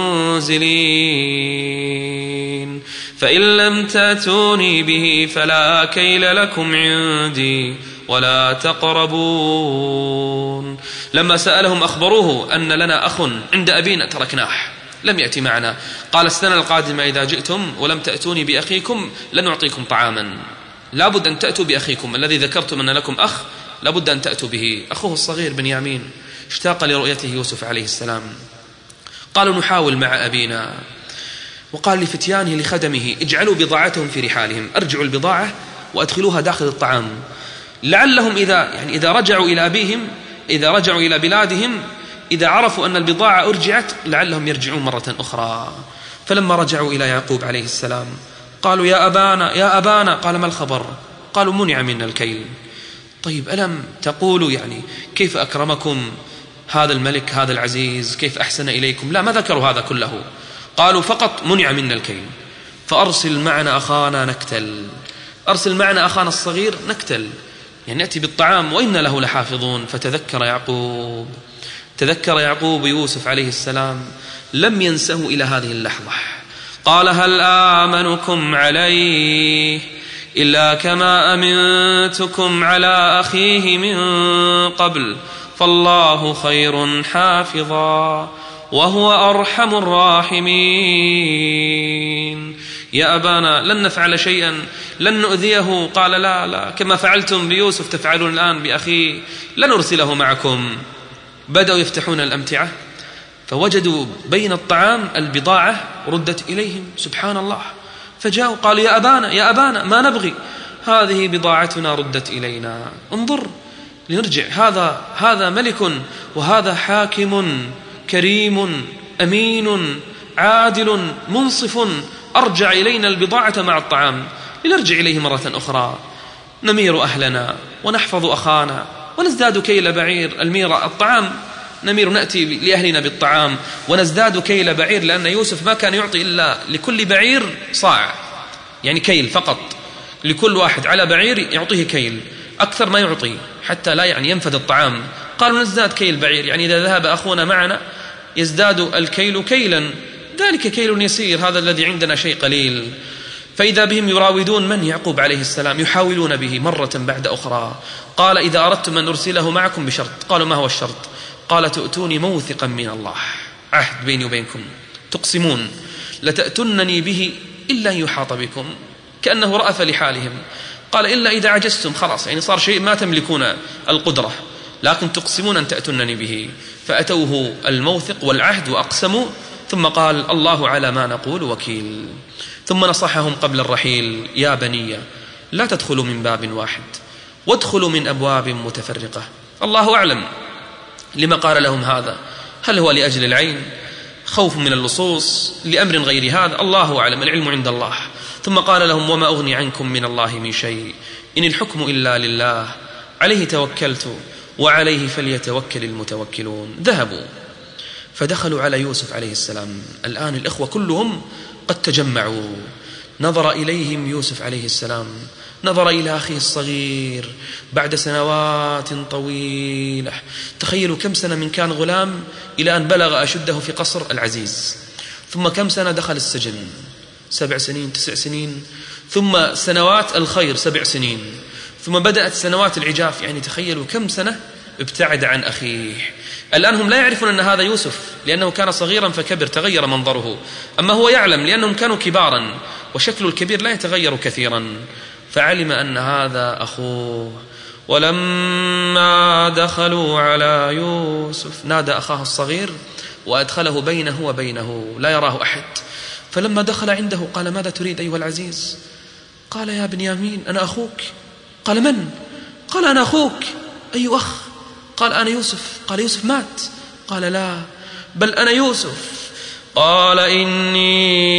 المنزلين فإن لم تأتوني به فلا كيل لكم عندي ولا تقربون. لما سألهم أخبروه أن لنا أخ عند أبينا تركناه لم يأتي معنا. قال السنة القادمة إذا جئتم ولم تأتوني بأخيكم لنعطيكم طعاما، لابد أن تأتوا بأخيكم الذي ذكرتم أن لكم أخ، لابد أن تأتوا به. أخوه الصغير بنيامين اشتاق لرؤيته يوسف عليه السلام. قالوا نحاول مع أبينا. وقال لفتيانه لخدمه اجعلوا بضاعتهم في رحالهم، أرجعوا البضاعة وأدخلوها داخل الطعام، لعلهم إذا يعني إذا رجعوا إلى أبيهم، إذا رجعوا إلى بلادهم، إذا عرفوا أن البضاعة أرجعت لعلهم يرجعون مرة أخرى. فلما رجعوا إلى يعقوب عليه السلام قالوا يا أبانا يا أبانا. قال ما الخبر؟ قالوا منع منا الكيل. طيب ألم تقولوا يعني كيف أكرمكم هذا الملك هذا العزيز، كيف أحسن إليكم؟ لا، ما ذكروا هذا كله، قالوا فقط منع منا الكيل فأرسل معنا أخانا نكتل. أرسل معنا أخانا الصغير نكتل، يعني نأتي بالطعام وإن له لحافظون. فتذكر يعقوب تذكر يعقوب يوسف عليه السلام، لم ينسه إلى هذه اللحظة. قال هل آمنكم عليه إلا كما أمنتكم على أخيه من قبل فالله خير حافظا وهو أرحم الراحمين. يا أبانا لن نفعل شيئا، لن نؤذيه. قال لا لا، كما فعلتم بيوسف تفعلون الآن بأخيه، لن نرسله معكم. بدأوا يفتحون الأمتعة فوجدوا بين الطعام البضاعة ردت إليهم، سبحان الله. فجاءوا قالوا يا أبانا يا أبانا ما نبغي، هذه بضاعتنا ردت إلينا، انظر لنرجع. هذا هذا ملك وهذا حاكم كريم أمين عادل منصف، أرجع إلينا البضاعة مع الطعام، لنرجع إليه مرة أخرى نمير أهلنا ونحفظ أخانا ونزداد كيل بعير. الميرة الطعام، نمير نأتي لأهلنا بالطعام ونزداد كيل بعير، لأن يوسف ما كان يعطي إلا لكل بعير صاع، يعني كيل فقط، لكل واحد على بعير يعطيه كيل، أكثر ما يعطي حتى لا يعني ينفد الطعام. قالوا نزداد كيل بعير، يعني إذا ذهب أخونا معنا يزداد الكيل كيلا، ذلك كيل يسير، هذا الذي عندنا شيء قليل. فإذا بهم يراودون من؟ يعقوب عليه السلام، يحاولون به مرة بعد أخرى. قال إذا أردتم أن أرسله معكم بشرط. قالوا ما هو الشرط؟ قال تؤتوني موثقا من الله، عهد بيني وبينكم، تقسمون لتأتنني به إلا أن يحاط بكم، كأنه رأف لحالهم. قال إلا إذا عجزتم، خلاص يعني صار شيء ما تملكون القدرة، لكن تقسمون أن تأتنني به. فأتوه الموثق والعهد وأقسموا، ثم قال الله على ما نقول وكيل. ثم نصحهم قبل الرحيل: يا بني لا تدخلوا من باب واحد وادخلوا من أبواب متفرقة. الله أعلم لما قال لهم هذا، هل هو لأجل العين، خوف من اللصوص، لأمر غير هذا؟ الله أعلم، العلم عند الله. ثم قال لهم: وما أغني عنكم من الله من شيء إن الحكم إلا لله عليه توكلت وعليه فليتوكل المتوكلون. ذهبوا فدخلوا على يوسف عليه السلام. الآن الإخوة كلهم قد تجمعوا. نظر إليهم يوسف عليه السلام، نظر إلى أخيه الصغير بعد سنوات طويلة. تخيلوا كم سنة من كان غلام إلى أن بلغ أشده في قصر العزيز، ثم كم سنة دخل السجن، سبع سنين تسع سنين، ثم سنوات الخير سبع سنين، ثم بدأت سنوات العجاف. يعني تخيلوا كم سنة ابتعد عن أخيه. الآن هم لا يعرفون أن هذا يوسف لأنه كان صغيرا فكبر، تغير منظره. أما هو يعلم لأنهم كانوا كبارا، وشكل الكبير لا يتغير كثيرا، فعلم أن هذا أخوه. ولما دخلوا على يوسف نادى أخاه الصغير وأدخله بينه وبينه لا يراه أحد. فلما دخل عنده قال: ماذا تريد أيها العزيز؟ قال: يا بنيامين أنا أخوك. قال: من؟ قال: أنا أخوك. أي أخ؟ قال: أنا يوسف. قال: يوسف مات؟ قال: لا، بل أنا يوسف. قال: إني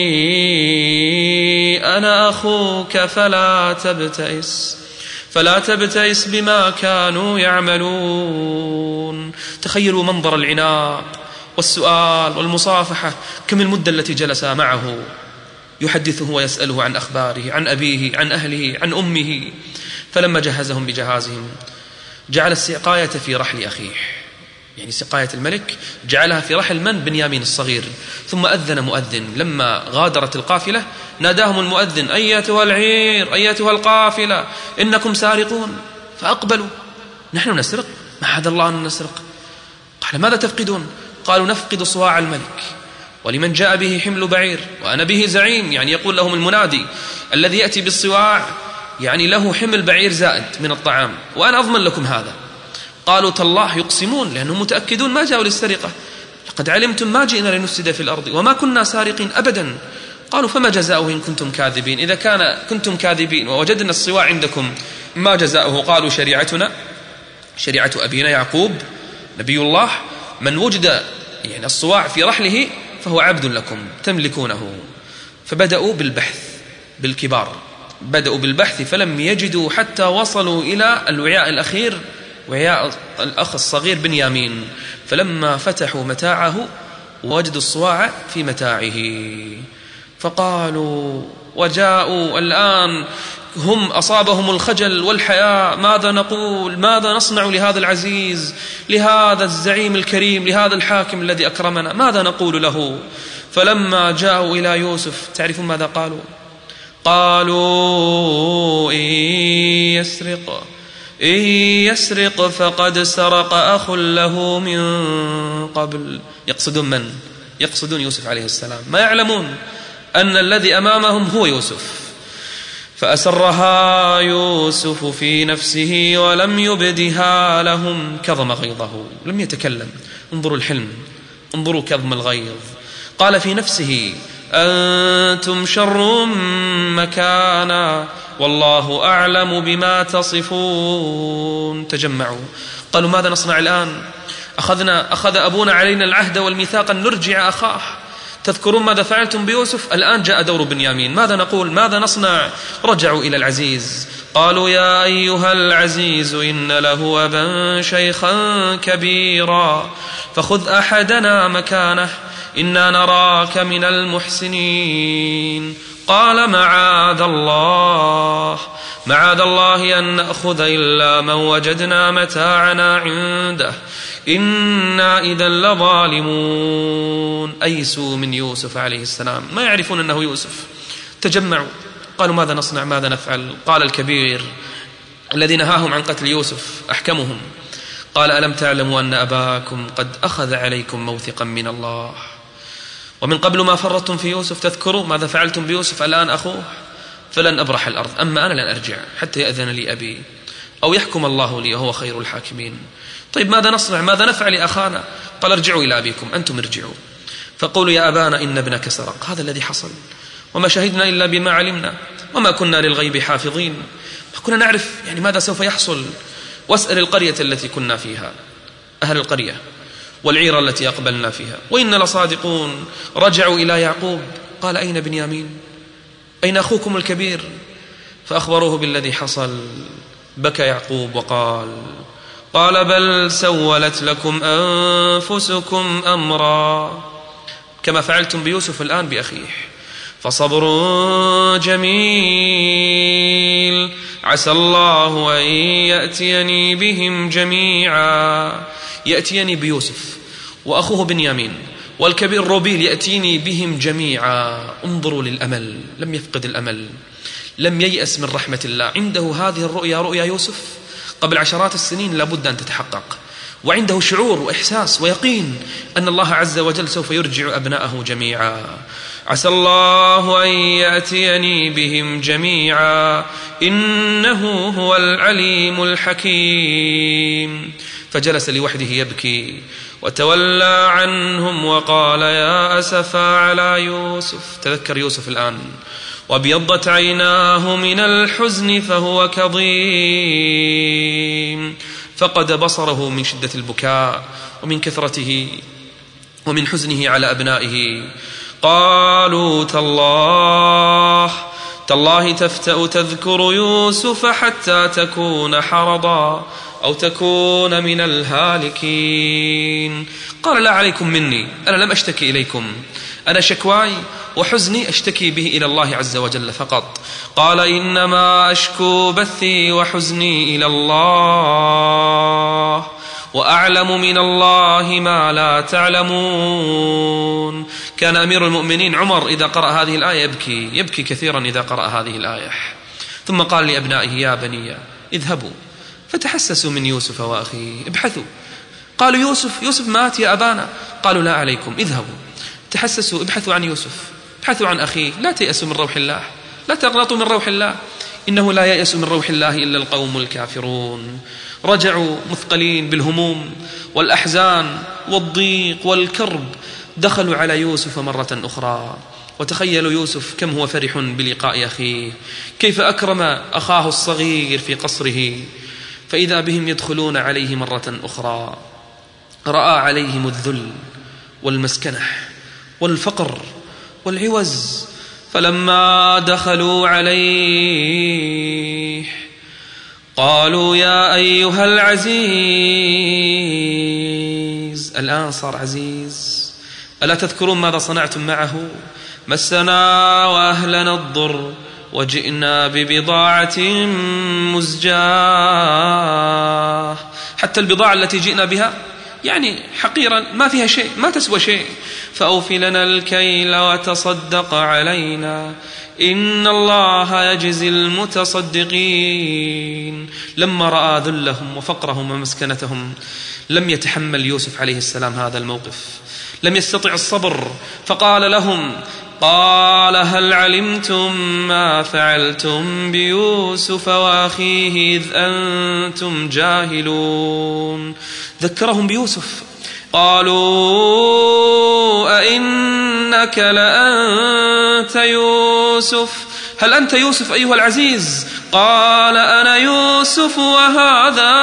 أنا أخوك فلا تبتئس فلا تبتئس بما كانوا يعملون. تخيلوا منظر العناق والسؤال والمصافحة. كم المدة التي جلس معه يحدثه ويسأله عن أخباره، عن أبيه، عن أهله، عن أمه. فلما جهزهم بجهازهم جعل السقاية في رحل أخيه، يعني سقاية الملك جعلها في رحل من؟ بنيامين الصغير. ثم أذن مؤذن. لما غادرت القافلة ناداهم المؤذن: أيتها العير، أيتها القافلة، إنكم سارقون. فأقبلوا: نحن نسرق؟ معاذ الله أن نسرق. قال: ماذا تفقدون؟ قالوا: نفقد صواع الملك، ولمن جاء به حمل بعير، وأنا به زعيم. يعني يقول لهم المنادي: الذي يأتي بالصواع يعني له حمل بعير زائد من الطعام، وأنا أضمن لكم هذا. قالوا: تالله، يقسمون لأنهم متأكدون ما جاءوا للسرقة. لقد علمتم ما جئنا لنفسد في الأرض وما كنا سارقين أبدا. قالوا: فما جزاؤه إن كنتم كاذبين؟ إذا كان كنتم كاذبين ووجدنا الصواع عندكم ما جزاؤه؟ قالوا: شريعتنا شريعة أبينا يعقوب نبي الله، من وجد يعني الصواع في رحله فهو عبد لكم تملكونه. فبدأوا بالبحث بالكبار، بدأوا بالبحث فلم يجدوا حتى وصلوا إلى الوعاء الأخير، وعاء الأخ الصغير بنيامين. فلما فتحوا متاعه وجدوا الصواع في متاعه، فقالوا وجاءوا الآن هم أصابهم الخجل والحياء: ماذا نقول؟ ماذا نصنع لهذا العزيز، لهذا الزعيم الكريم، لهذا الحاكم الذي أكرمنا؟ ماذا نقول له؟ فلما جاءوا إلى يوسف تعرفون ماذا قالوا؟ قالوا: إن يسرق إن يسرق فقد سرق أخ له من قبل. يقصدون من؟ يقصدون يوسف عليه السلام. ما يعلمون أن الذي أمامهم هو يوسف. فأسرها يوسف في نفسه ولم يبدها لهم، كظم غيظه، لم يتكلم. انظروا الحلم، انظروا كظم الغيظ. قال في نفسه: أنتم شر مكانا والله أعلم بما تصفون. تجمعوا قالوا: ماذا نصنع الآن؟ أخذنا أخذ أبونا علينا العهد والميثاق أن نرجع أخاه. تذكرون ماذا فعلتم بيوسف؟ الآن جاء دور بنيامين. ماذا نقول؟ ماذا نصنع؟ رجعوا إلى العزيز. قالوا: يا أيها العزيز إن له أبا شيخا كبيرا فخذ أحدنا مكانه إنا نراك من المحسنين. قال: معاذ الله معاذ الله أن نأخذ إلا من وجدنا متاعنا عنده إنا إذا لظالمون. أيسوا من يوسف عليه السلام، ما يعرفون أنه يوسف. تجمعوا قالوا ماذا نصنع ماذا نفعل؟ قال الكبير الذي نهاهم عن قتل يوسف أحكمهم قال ألم تعلموا أن أباكم قد أخذ عليكم موثقا من الله ومن قبل ما فرطتم في يوسف تذكروا ماذا فعلتم بيوسف الآن أخوه فلن أبرح الأرض أما أنا لن أرجع حتى يأذن لي أبي أو يحكم الله لي وهو خير الحاكمين. طيب ماذا نصنع ماذا نفعل يا أخانا؟ قال ارجعوا إلى أبيكم أنتم ارجعوا فقولوا يا أبانا إن ابنك سرق هذا الذي حصل وما شهدنا إلا بما علمنا وما كنا للغيب حافظين كنا نعرف يعني ماذا سوف يحصل. واسأل القرية التي كنا فيها أهل القرية والعيرة التي أقبلنا فيها وإن لصادقون. رجعوا إلى يعقوب قال أين بنيامين أين أخوكم الكبير؟ فأخبروه بالذي حصل. بكى يعقوب وقال قال بل سولت لكم أنفسكم أمرا كما فعلتم بيوسف الآن بأخيه فصبر جميل عسى الله أن يأتيني بهم جميعا. يأتيني بيوسف وأخوه بنيامين والكبير روبيل يأتيني بهم جميعا. انظروا للأمل لم يفقد الأمل لم ييأس من رحمة الله. عنده هذه الرؤيا رؤيا يوسف قبل عشرات السنين لابد أن تتحقق وعنده شعور وإحساس ويقين أن الله عز وجل سوف يرجع أبناءه جميعا. عسى الله أن يأتيني بهم جميعا إنه هو العليم الحكيم. فجلس لوحده يبكي وتولى عنهم وقال يا أسفا على يوسف. تذكر يوسف الآن وابيضت عيناه من الحزن فهو كظيم فقد بصره من شدة البكاء ومن كثرته ومن حزنه على أبنائه. قالوا تالله تالله تفتأ تذكر يوسف حتى تكون حرضا أو تكون من الهالكين. قال لا عليكم مني أنا لم أشتكي إليكم أنا شكواي وحزني أشتكي به إلى الله عز وجل فقط. قال إنما أشكو بثي وحزني إلى الله وأعلم من الله ما لا تعلمون. كان أمير المؤمنين عمر إذا قرأ هذه الآية يبكي يبكي كثيرا إذا قرأ هذه الآية. ثم قال لأبنائه يا بني اذهبوا فتحسسوا من يوسف وأخيه ابحثوا. قالوا يوسف يوسف مات يا أبانا. قالوا لا عليكم اذهبوا تحسسوا ابحثوا عن يوسف ابحثوا عن أخيه لا تيأسوا من روح الله لا تقنطوا من روح الله إنه لا ييأس من روح الله إلا القوم الكافرون. رجعوا مثقلين بالهموم والأحزان والضيق والكرب دخلوا على يوسف مرة أخرى وتخيلوا يوسف كم هو فرح بلقاء أخيه كيف أكرم أخاه الصغير في قصره فإذا بهم يدخلون عليه مرة أخرى. رأى عليهم الذل والمسكنة والفقر والعوز فلما دخلوا عليه قالوا يا أيها العزيز. الآن صار عزيز ألا تذكرون ماذا صنعتم معه؟ مسنا وأهلنا الضر وجئنا ببضاعة مزجاة. حتى البضاعة التي جئنا بها يعني حقيرا ما فيها شيء ما تسوى شيء فأوفي لنا الكيل وتصدق علينا إن الله يجزي المتصدقين. لما رأى ذلهم وفقرهم ومسكنتهم لم يتحمل يوسف عليه السلام هذا الموقف لم يستطع الصبر فقال لهم قال هل علمتم ما فعلتم بيوسف وأخيه إذ أنتم جاهلون. ذكرهم بيوسف قالوا أئنك لأنت يوسف هل أنت يوسف أيها العزيز؟ قال أنا يوسف وهذا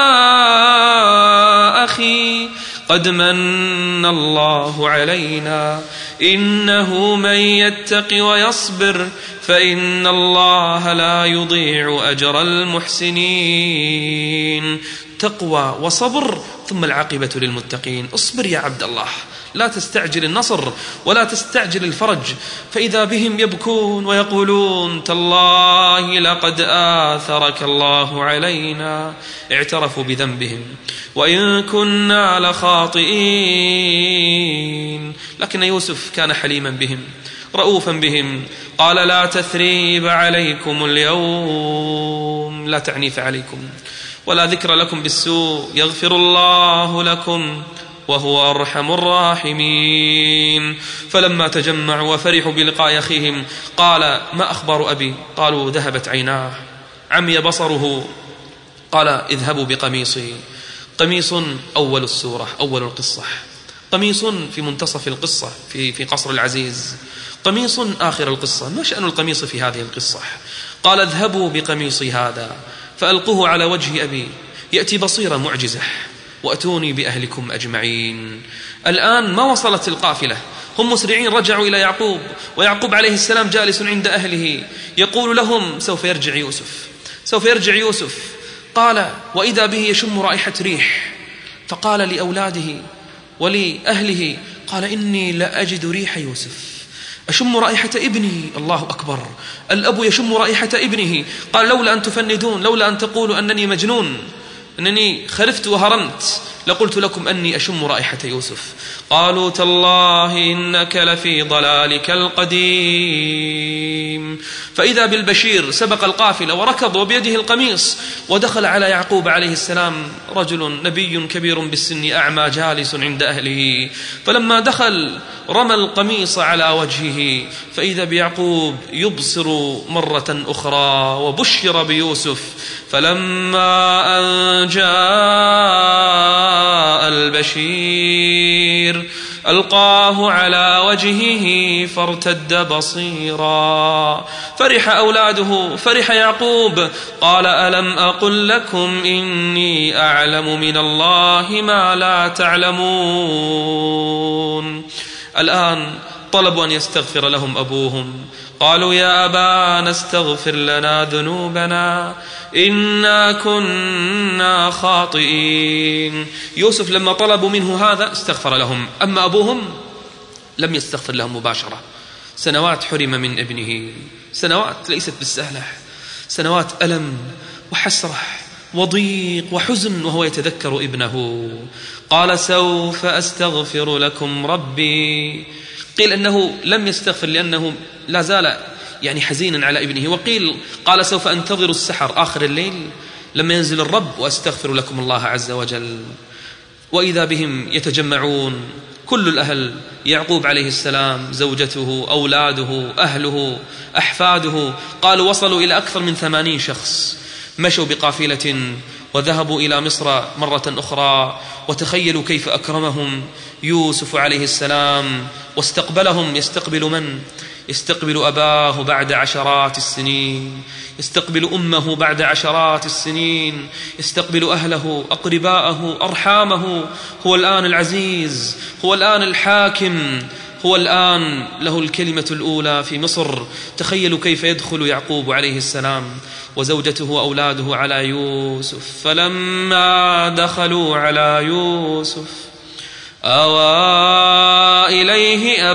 أخي قد من الله علينا إنه من يتق ويصبر فإن الله لا يضيع أجر المحسنين. تقوى وصبر ثم العاقبة للمتقين. اصبر يا عبد الله لا تستعجل النصر ولا تستعجل الفرج فإذا بهم يبكون ويقولون تالله لقد آثرك الله علينا. اعترفوا بذنبهم وإن كنا لخاطئين لكن يوسف كان حليما بهم رؤوفا بهم. قال لا تثريب عليكم اليوم، لا تعنيف عليكم ولا ذكر لكم بالسوء، يغفر الله لكم وهو أرحم الراحمين. فلما تجمعوا وفرحوا بلقاء أخيهم قال ما أخبار أبي؟ قالوا ذهبت عيناه، عمي بصره. قال اذهبوا بقميصي. قميص أول السورة، أول القصة، قميص في منتصف القصة في, في قصر العزيز، قميص آخر القصة. ما شأن القميص في هذه القصة؟ قال اذهبوا بقميصي هذا فألقوه على وجه أبي يأتي بصيرة معجزة وأتوني بأهلكم أجمعين. الآن ما وصلت القافلة، هم مسرعين، رجعوا إلى يعقوب، ويعقوب عليه السلام جالس عند أهله يقول لهم سوف يرجع يوسف، سوف يرجع يوسف. قال وإذا به يشم رائحة ريح، فقال لأولاده ولأهله قال إني لأجد ريح يوسف، أشم رائحة ابني. الله أكبر، الأب يشم رائحة ابنه. قال لولا أن تفندون، لولا أن تقولوا أنني مجنون، أنني خرفت وهرمت، لقلت لكم أني أشم رائحة يوسف. قالوا تالله إنك لفي ضلالك القديم. فإذا بالبشير سبق القافلة وركض وبيده القميص ودخل على يعقوب عليه السلام، رجل نبي كبير بالسن أعمى جالس عند أهله. فلما دخل رمى القميص على وجهه، فإذا بيعقوب يبصر مرة أخرى وبشر بيوسف. فلما أن جاء البشير ألقاه على وجهه فارتد بصيرا. فرح أولاده، فرح يعقوب. قال ألم أقل لكم إني أعلم من الله ما لا تعلمون. الآن طلبوا أن يستغفر لهم أبوهم. قالوا يا أبانا استغفر لنا ذنوبنا إنا كنا خاطئين. يوسف لما طلبوا منه هذا استغفر لهم، أما أبوهم لم يستغفر لهم مباشرة. سنوات حرم من ابنه، سنوات ليست بالسهلة، سنوات ألم وحسرة وضيق وحزن وهو يتذكر ابنه. قال سوف أستغفر لكم ربي. قيل أنه لم يستغفر لأنه لا زال يعني حزينا على ابنه، وقيل قال سوف أنتظر السحر آخر الليل لما ينزل الرب وأستغفر لكم الله عز وجل. وإذا بهم يتجمعون كل الأهل، يعقوب عليه السلام، زوجته، أولاده، أهله، أحفاده. قالوا وصلوا إلى أكثر من ثمانين شخص، مشوا بقافلة وذهبوا إلى مصر مرة أخرى. وتخيلوا كيف أكرمهم يوسف عليه السلام واستقبلهم. يستقبل من؟ يستقبل أباه بعد عشرات السنين، يستقبل أمه بعد عشرات السنين، يستقبل أهله، أقرباءه، أرحامه. هو الآن العزيز، هو الآن الحاكم، هو الآن له الكلمة الأولى في مصر. تخيلوا كيف يدخل يعقوب عليه السلام وزوجته وأولاده على يوسف. فلما دخلوا على يوسف آوى إليه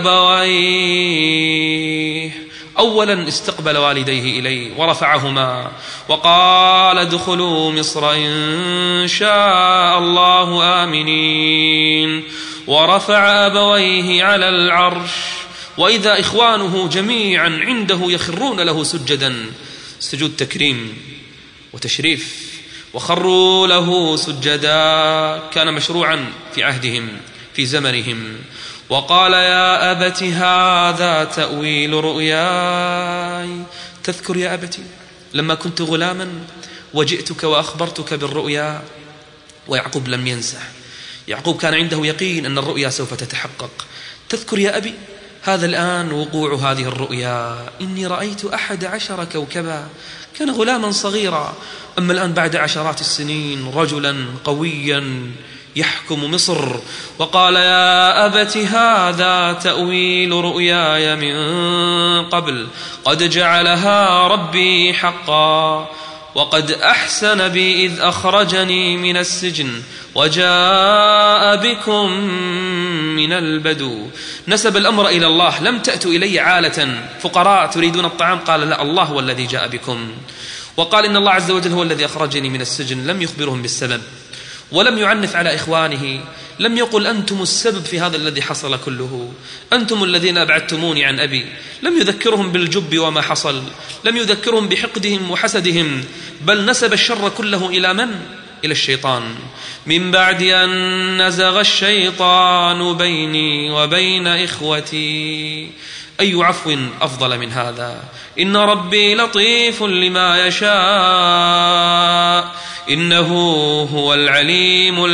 أبويه. أولا استقبل والديه إليه ورفعهما وقال ادخلوا مصر إن شاء الله آمنين. ورفع أبويه على العرش وإذا إخوانه جميعا عنده يخرون له سجدا، سجود تكريم وتشريف، وخروا له سجدا، كان مشروعا في عهدهم في زمنهم. وقال يا أبت هذا تأويل رؤياي. تذكر يا أبتي لما كنت غلاما وجئتك وأخبرتك بالرؤيا؟ ويعقوب لم ينسى، يعقوب كان عنده يقين أن الرؤيا سوف تتحقق. تذكر يا أبي هذا الآن وقوع هذه الرؤيا، إني رأيت أحد عشر كوكبا. كان غلاما صغيرا، أما الآن بعد عشرات السنين رجلا قويا يحكم مصر. وقال يا أبت هذا تأويل رؤياي من قبل قد جعلها ربي حقا وقد أحسن بي إذ أخرجني من السجن وجاء بكم من البدو. نسب الأمر إلى الله، لم تأتوا إلي عالة فقراء تريدون الطعام، قال لا، الله هو الذي جاء بكم. وقال إن الله عز وجل هو الذي أخرجني من السجن، لم يخبرهم بالسبب ولم يعنف على إخوانه، لم يقل أنتم السبب في هذا الذي حصل كله، أنتم الذين أبعدتموني عن أبي. لم يذكرهم بالجب وما حصل، لم يذكرهم بحقدهم وحسدهم، بل نسب الشر كله إلى من؟ إلى الشيطان. من بعد أن نزغ الشيطان بيني وبين إخوتي. أي عفو أفضل من هذا؟ إن ربي لطيف لما يشاء إنه هو العليم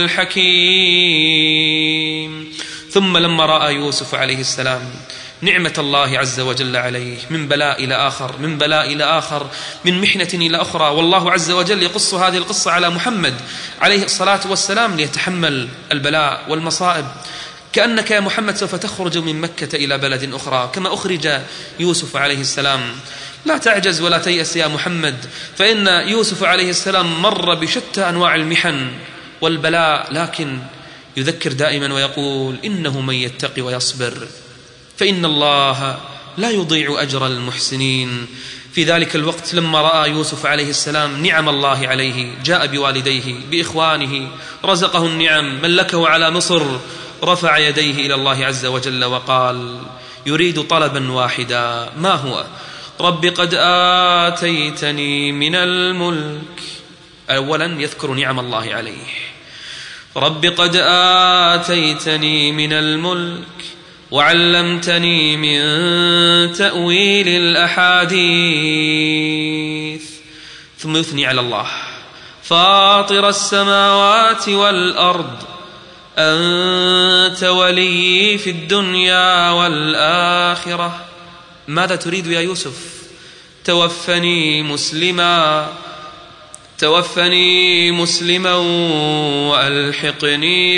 الحكيم. ثم لما رأى يوسف عليه السلام نعمة الله عز وجل عليه، من بلاء إلى آخر، من بلاء إلى آخر، من محنة إلى أخرى، والله عز وجل يقص هذه القصة على محمد عليه الصلاة والسلام ليتحمل البلاء والمصائب. كأنك يا محمد سوف تخرج من مكة إلى بلد أخرى كما أخرج يوسف عليه السلام. لا تعجز ولا تيأس يا محمد، فإن يوسف عليه السلام مر بشتى أنواع المحن والبلاء، لكن يذكر دائما ويقول إنه من يتقي ويصبر فإن الله لا يضيع أجر المحسنين. في ذلك الوقت لما رأى يوسف عليه السلام نعم الله عليه، جاء بوالديه بإخوانه، رزقه النعم، ملكه على مصر، رفع يديه إلى الله عز وجل وقال يريد طلبا واحدا، ما هو؟ رب قد آتيتني من الملك. أولا يذكر نعم الله عليه، رب قد آتيتني من الملك وعلمتني من تأويل الأحاديث. ثم يثني على الله، فاطر السماوات والأرض أنت ولي في الدنيا والآخرة. ماذا تريد يا يوسف؟ توفني مسلما توفني مسلما وألحقني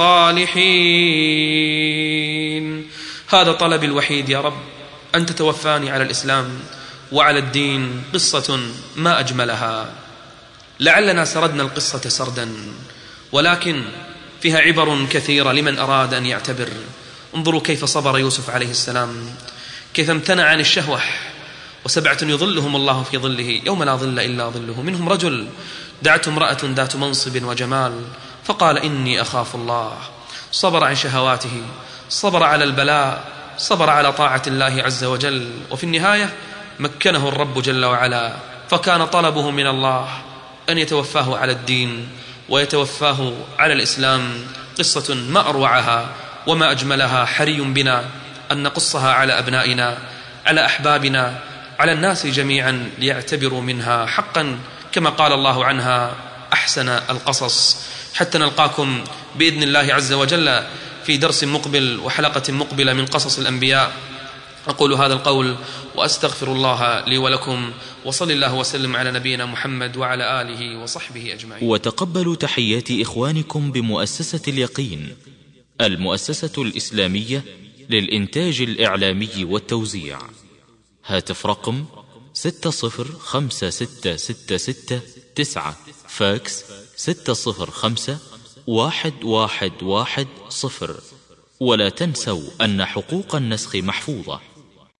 بالصالحين. هذا طلبي الوحيد يا رب، أن تتوفاني على الإسلام وعلى الدين. قصة ما أجملها. لعلنا سردنا القصة سردا، ولكن فيها عبر كثيرة لمن أراد أن يعتبر. انظروا كيف صبر يوسف عليه السلام، كيف امتنع عن الشهوة. وسبعة يظلهم الله في ظله يوم لا ظل إلا ظله. منهم رجل دعته امرأة ذات منصب وجمال فقال إني أخاف الله. صبر عن شهواته، صبر على البلاء، صبر على طاعة الله عز وجل، وفي النهاية مكنه الرب جل وعلا، فكان طلبه من الله أن يتوفاه على الدين ويتوفاه على الإسلام. قصة ما أروعها وما أجملها. حري بنا أن نقصها على أبنائنا، على أحبابنا، على الناس جميعا، ليعتبروا منها حقا كما قال الله عنها أحسن القصص. حتى نلقاكم بإذن الله عز وجل في درس مقبل وحلقة مقبلة من قصص الأنبياء. أقول هذا القول وأستغفر الله لي ولكم، وصل الله وسلم على نبينا محمد وعلى آله وصحبه أجمعين. وتقبلوا تحيات إخوانكم بمؤسسة اليقين، المؤسسة الإسلامية للإنتاج الإعلامي والتوزيع. هاتف رقم ستة صفر خمسة ستة ستة ستة تسعة، فاكس ستة صفر خمسة واحد واحد واحد صفر. ولا تنسوا أن حقوق النسخ محفوظة.